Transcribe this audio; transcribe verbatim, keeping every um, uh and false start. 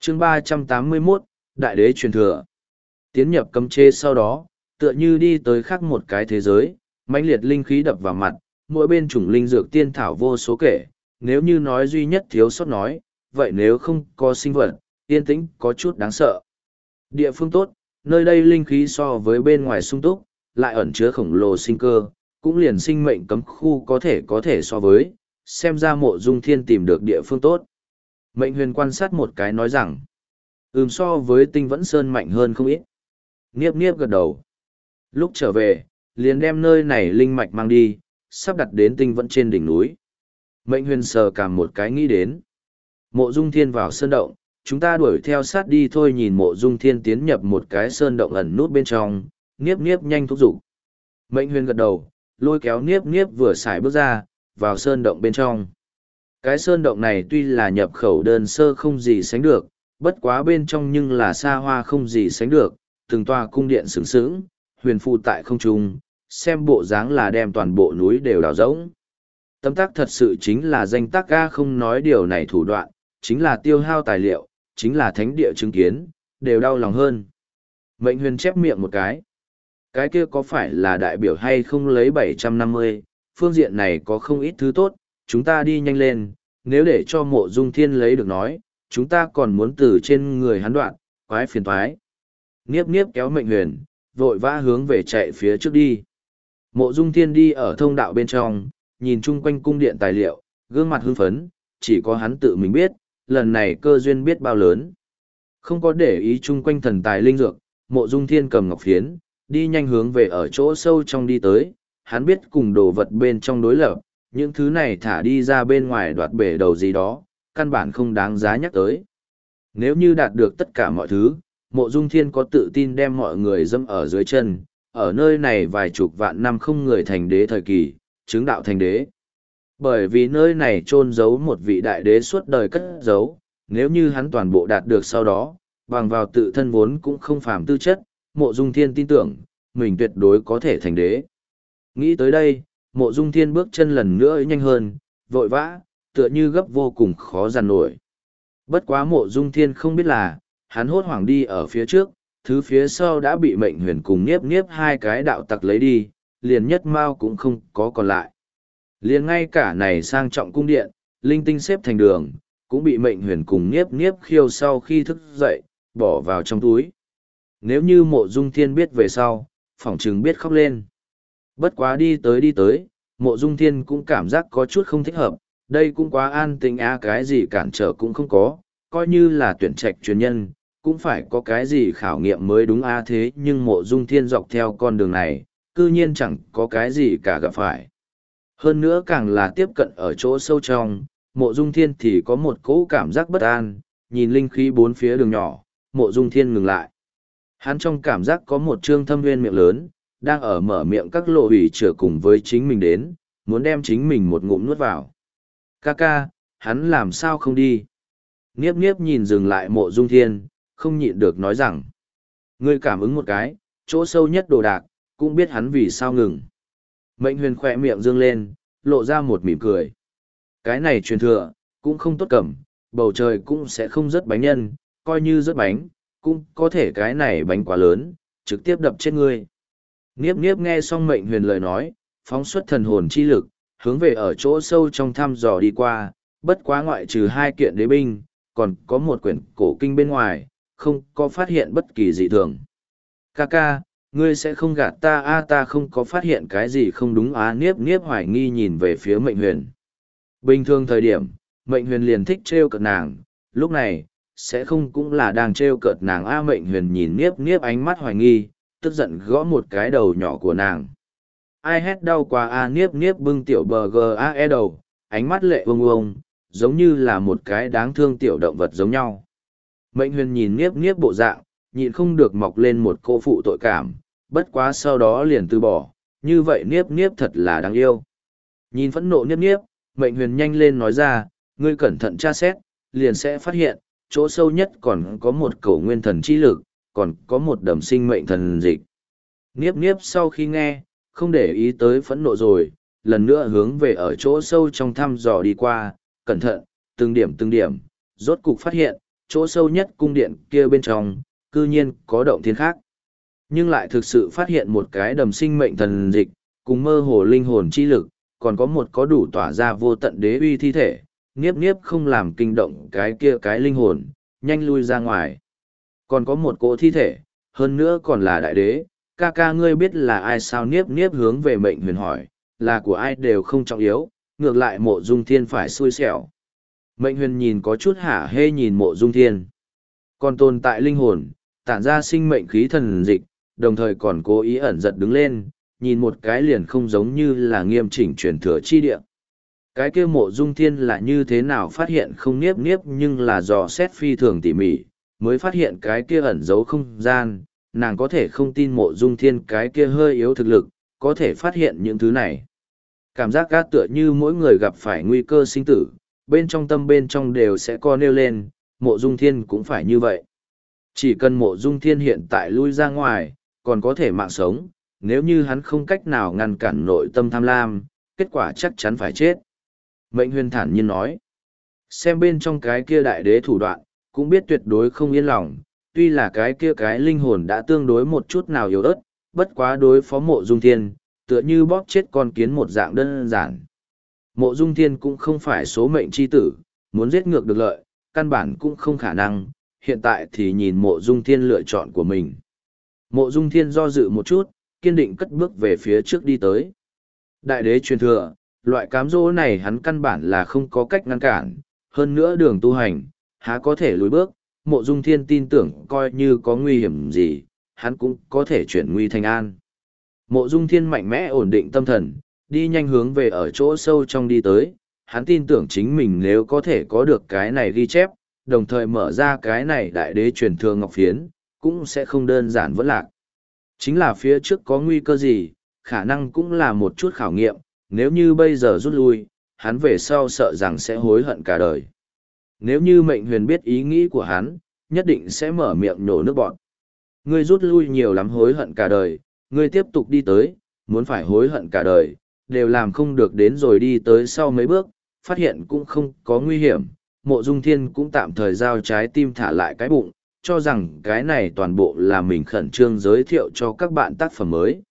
chương ba trăm tám mươi mốt, Đại đế truyền thừa. Tiến nhập cấm chế sau đó, tựa như đi tới khác một cái thế giới, mãnh liệt linh khí đập vào mặt, mỗi bên chủng linh dược tiên thảo vô số kể, nếu như nói duy nhất thiếu sót nói, vậy nếu không có sinh vật, yên tĩnh có chút đáng sợ. Địa phương tốt, nơi đây linh khí so với bên ngoài sung túc, lại ẩn chứa khổng lồ sinh cơ, cũng liền sinh mệnh cấm khu có thể có thể so với, xem ra Mộ Dung Thiên tìm được địa phương tốt. Mệnh huyền quan sát một cái nói rằng, ừm so với Tinh Vẫn Sơn mạnh hơn không ít. Niếp niếp gật đầu. Lúc trở về, liền đem nơi này linh mạch mang đi, sắp đặt đến Tinh Vẫn trên đỉnh núi. Mệnh huyền sờ cảm một cái nghĩ đến. Mộ Dung Thiên vào sơn động, chúng ta đuổi theo sát đi thôi. Nhìn Mộ Dung Thiên tiến nhập một cái sơn động ẩn nút bên trong, niếp niếp nhanh thúc giục. Mệnh huyền gật đầu, lôi kéo niếp niếp vừa xài bước ra, vào sơn động bên trong. Cái sơn động này tuy là nhập khẩu đơn sơ không gì sánh được, bất quá bên trong nhưng là xa hoa không gì sánh được, từng tòa cung điện sướng sướng, huyền phù tại không trung, xem bộ dáng là đem toàn bộ núi đều đào rỗng. Tấm tắc thật sự chính là danh tác ga, không nói điều này thủ đoạn, chính là tiêu hao tài liệu, chính là thánh địa chứng kiến, đều đau lòng hơn. Mệnh huyền chép miệng một cái. Cái kia có phải là đại biểu hay không lấy bảy trăm năm mươi, phương diện này có không ít thứ tốt, chúng ta đi nhanh lên, nếu để cho Mộ Dung Thiên lấy được nói, chúng ta còn muốn từ trên người hắn đoạn, quái phiền toái. Niếp niếp kéo mệnh huyền, vội vã hướng về chạy phía trước đi. Mộ Dung Thiên đi ở thông đạo bên trong, nhìn chung quanh cung điện tài liệu, gương mặt hưng phấn, chỉ có hắn tự mình biết, lần này cơ duyên biết bao lớn. Không có để ý chung quanh thần tài linh dược, Mộ Dung Thiên cầm ngọc phiến, đi nhanh hướng về ở chỗ sâu trong đi tới, hắn biết cùng đồ vật bên trong đối lập, những thứ này thả đi ra bên ngoài đoạt bể đầu gì đó, căn bản không đáng giá nhắc tới. Nếu như đạt được tất cả mọi thứ, Mộ Dung Thiên có tự tin đem mọi người dâm ở dưới chân, ở nơi này vài chục vạn năm không người thành đế thời kỳ, chứng đạo thành đế. Bởi vì nơi này chôn giấu một vị đại đế suốt đời cất giấu, nếu như hắn toàn bộ đạt được sau đó, bằng vào tự thân vốn cũng không phàm tư chất, Mộ Dung Thiên tin tưởng, mình tuyệt đối có thể thành đế. Nghĩ tới đây, Mộ Dung Thiên bước chân lần nữa nhanh hơn, vội vã, tựa như gấp vô cùng khó dằn nổi. Bất quá Mộ Dung Thiên không biết là, hắn hốt hoảng đi ở phía trước, thứ phía sau đã bị Mệnh Huyền cùng Niếp Niếp hai cái đạo tặc lấy đi, liền nhất mao cũng không có còn lại. Liền ngay cả này sang trọng cung điện, linh tinh xếp thành đường, cũng bị Mệnh Huyền cùng Niếp Niếp khiêu sau khi thức dậy, bỏ vào trong túi. Nếu như Mộ Dung Thiên biết về sau, phỏng chừng biết khóc lên. Bất quá đi tới đi tới, Mộ Dung Thiên cũng cảm giác có chút không thích hợp, đây cũng quá an tĩnh á, cái gì cản trở cũng không có, coi như là tuyển trạch truyền nhân, cũng phải có cái gì khảo nghiệm mới đúng a thế nhưng Mộ Dung Thiên dọc theo con đường này, cư nhiên chẳng có cái gì cả gặp phải. Hơn nữa càng là tiếp cận ở chỗ sâu trong, Mộ Dung Thiên thì có một cỗ cảm giác bất an, nhìn linh khí bốn phía đường nhỏ, Mộ Dung Thiên ngừng lại. Hắn trong cảm giác có một trương thâm nguyên miệng lớn, đang ở mở miệng các lộ hủy trở cùng với chính mình đến, muốn đem chính mình một ngụm nuốt vào. Ca ca, hắn làm sao không đi? Niếp niếp nhìn dừng lại Mộ Dung Thiên, không nhịn được nói rằng. Ngươi cảm ứng một cái, chỗ sâu nhất đồ đạc, cũng biết hắn vì sao ngừng. Mệnh Huyền khỏe miệng dương lên, lộ ra một mỉm cười. Cái này truyền thừa, cũng không tốt cầm, bầu trời cũng sẽ không rớt bánh nhân, coi như rớt bánh, cũng có thể cái này bánh quá lớn, trực tiếp đập chết ngươi. Niếp niếp nghe xong Mệnh Huyền lời nói, phóng xuất thần hồn chi lực, hướng về ở chỗ sâu trong thăm dò đi qua, bất quá ngoại trừ hai kiện đế binh, còn có một quyển cổ kinh bên ngoài, không có phát hiện bất kỳ dị thường. Ca ca, ngươi sẽ không gạt ta a ta không có phát hiện cái gì không đúng á niếp niếp hoài nghi nhìn về phía Mệnh Huyền. Bình thường thời điểm, Mệnh Huyền liền thích trêu cợt nàng, lúc này, sẽ không cũng là đang trêu cợt nàng a Mệnh Huyền nhìn niếp niếp ánh mắt hoài nghi, tức giận gõ một cái đầu nhỏ của nàng. Ai hét đau quá a niếp niếp bưng tiểu bờ g a e đầu, ánh mắt lệ vông vông, giống như là một cái đáng thương tiểu động vật giống nhau. Mệnh Huyền nhìn niếp niếp bộ dạng, nhịn không được mọc lên một cô phụ tội cảm, bất quá sau đó liền từ bỏ, như vậy niếp niếp thật là đáng yêu. Nhìn phẫn nộ niếp niếp, Mệnh Huyền nhanh lên nói ra, ngươi cẩn thận tra xét, liền sẽ phát hiện, chỗ sâu nhất còn có một cầu nguyên thần chi lực, còn có một đầm sinh mệnh thần dịch. Niếp niếp sau khi nghe, không để ý tới phẫn nộ rồi, lần nữa hướng về ở chỗ sâu trong thăm dò đi qua, cẩn thận, từng điểm từng điểm, rốt cục phát hiện, chỗ sâu nhất cung điện kia bên trong, cư nhiên có động thiên khác. Nhưng lại thực sự phát hiện một cái đầm sinh mệnh thần dịch, cùng mơ hồ linh hồn chi lực, còn có một có đủ tỏa ra vô tận đế uy thi thể, niếp niếp không làm kinh động cái kia cái linh hồn, nhanh lui ra ngoài. Còn có một cỗ thi thể, hơn nữa còn là đại đế, ca ca ngươi biết là ai sao? Niếp niếp hướng về Mệnh Huyền hỏi, là của ai đều không trọng yếu, ngược lại Mộ Dung Thiên phải xui xẻo. Mệnh Huyền nhìn có chút hả hê nhìn Mộ Dung Thiên. Còn tồn tại linh hồn, tản ra sinh mệnh khí thần dịch, đồng thời còn cố ý ẩn giật đứng lên, nhìn một cái liền không giống như là nghiêm chỉnh truyền thừa chi địa. Cái kia Mộ Dung Thiên là như thế nào phát hiện không? Niếp niếp nhưng là dò xét phi thường tỉ mỉ, mới phát hiện cái kia ẩn giấu không gian, nàng có thể không tin Mộ Dung Thiên cái kia hơi yếu thực lực, có thể phát hiện những thứ này. Cảm giác gác tựa như mỗi người gặp phải nguy cơ sinh tử, bên trong tâm bên trong đều sẽ co nêu lên, Mộ Dung Thiên cũng phải như vậy. Chỉ cần Mộ Dung Thiên hiện tại lui ra ngoài, còn có thể mạng sống, nếu như hắn không cách nào ngăn cản nội tâm tham lam, kết quả chắc chắn phải chết. Mệnh Huyền thản nhiên nói, xem bên trong cái kia đại đế thủ đoạn, cũng biết tuyệt đối không yên lòng, tuy là cái kia cái linh hồn đã tương đối một chút nào yếu ớt, bất quá đối phó Mộ Dung Thiên, tựa như bóp chết con kiến một dạng đơn giản. Mộ Dung Thiên cũng không phải số mệnh chi tử, muốn giết ngược được lợi, căn bản cũng không khả năng, hiện tại thì nhìn Mộ Dung Thiên lựa chọn của mình. Mộ Dung Thiên do dự một chút, kiên định cất bước về phía trước đi tới. Đại đế truyền thừa, loại cám dỗ này hắn căn bản là không có cách ngăn cản, hơn nữa đường tu hành, há có thể lùi bước. Mộ Dung Thiên tin tưởng coi như có nguy hiểm gì, hắn cũng có thể chuyển nguy thành an. Mộ Dung Thiên mạnh mẽ ổn định tâm thần, đi nhanh hướng về ở chỗ sâu trong đi tới, hắn tin tưởng chính mình nếu có thể có được cái này ghi chép, đồng thời mở ra cái này đại đế truyền thừa ngọc phiến, cũng sẽ không đơn giản vẫn lạc. Chính là phía trước có nguy cơ gì, khả năng cũng là một chút khảo nghiệm, nếu như bây giờ rút lui, hắn về sau sợ rằng sẽ hối hận cả đời. Nếu như Mệnh Huyền biết ý nghĩ của hắn, nhất định sẽ mở miệng nổ nước bọt. Ngươi rút lui nhiều lắm hối hận cả đời, ngươi tiếp tục đi tới, muốn phải hối hận cả đời, đều làm không được. Đến rồi đi tới sau mấy bước, phát hiện cũng không có nguy hiểm, Mộ Dung Thiên cũng tạm thời giao trái tim thả lại cái bụng, cho rằng cái này toàn bộ là mình khẩn trương giới thiệu cho các bạn tác phẩm mới.